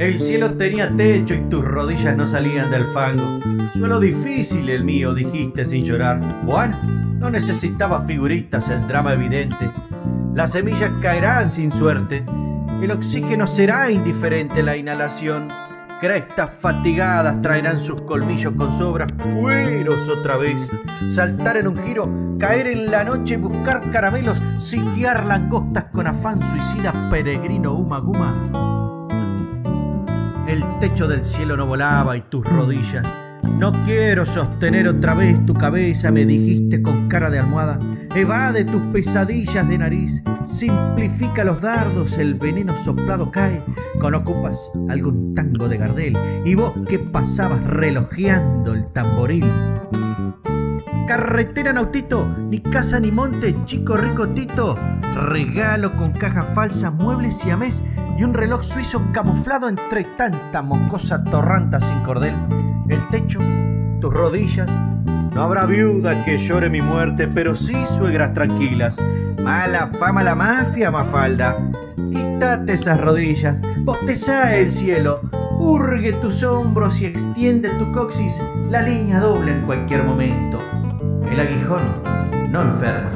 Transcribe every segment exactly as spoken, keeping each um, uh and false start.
El cielo tenía techo y tus rodillas no salían del fango. Suelo difícil el mío, dijiste sin llorar. Bueno, no necesitaba figuritas, el drama evidente. Las semillas caerán sin suerte. El oxígeno será indiferente, la inhalación. Crestas fatigadas traerán sus colmillos con sobras cueros otra vez. Saltar en un giro, caer en la noche, buscar caramelos, sitiar langostas con afán suicida, peregrino Uma Guma. El techo del cielo no volaba y tus rodillas. No quiero sostener otra vez tu cabeza, me dijiste con cara de almohada. Evade tus pesadillas de nariz, simplifica los dardos, el veneno soplado cae. Con ocupas algún tango de Gardel y vos que pasabas relojeando el tamboril. Carretera Nautito, ni casa ni monte, chico rico Tito. Regalo con caja falsa, muebles siamés y un reloj suizo camuflado entre tanta mocosa torranta sin cordel. El techo, tus rodillas. No habrá viuda que llore mi muerte, pero sí suegras tranquilas. Mala fama la mafia, Mafalda. Quítate esas rodillas, bostezá el cielo, hurgue tus hombros y extiende tu coxis. La línea dobla en cualquier momento. El aguijón no enferma.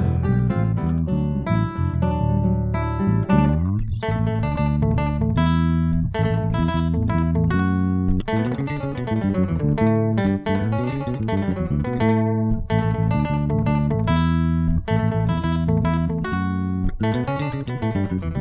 Thank you.